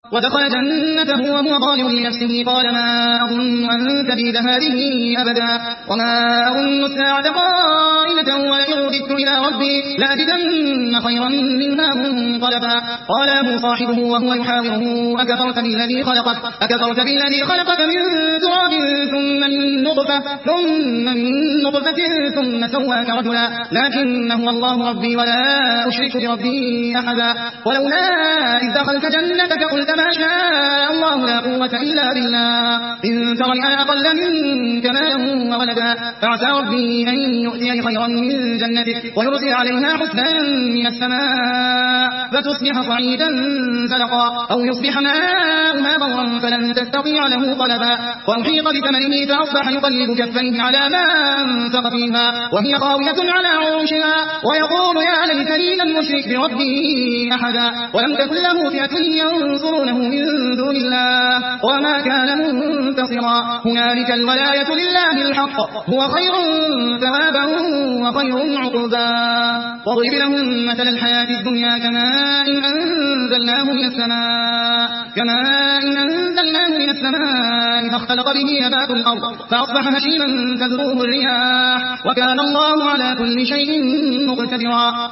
ودخل جنته وهو ظالم لنفسه قال ما أظن أن تبيد هذه أبدا وما أظن الساعة قائمة ولئن رددت إلى ربي لأجدن خيرا منها منقلبا. قال له صاحبه وهو يحاوره أكفرت بالذي خلقك من تراب ثم من نطفة ثم سواك رجلا لكن هو الله ربي ولا أشرك بربي أحدا. ولولا إذ دخلت جنتك قلت ما شاء الله لا قوة إلا بالله إن ترني أنا أقل منك مالا وولدا فعسى ربي أن يؤتيني خيرا من جنتك ويرسل عليها حسنا من السماء فتصبح صعيدا زلقا أو يصبح ماؤها غورا فلن تستطيع له طلبا. وأحيط بثمنه فأصبح يقلب كفيه على ما أنفق فيها وهي خاوية على عروشها ويقول يا ليتني لم أشرك بربي أحدا. ولم تكن له فئة ينصرونه من دون الله وما كان منتصرا. هنالك الولاية لله الحق هو خير ثوابا وخير عقبا. واضرب لهم مثل الحياة الدنيا كماء إن أنزلناه من السماء فاختلط به نبات الأرض فأصبح هشيما تذروه الرياح وكان الله على كل شيء مقتدرا.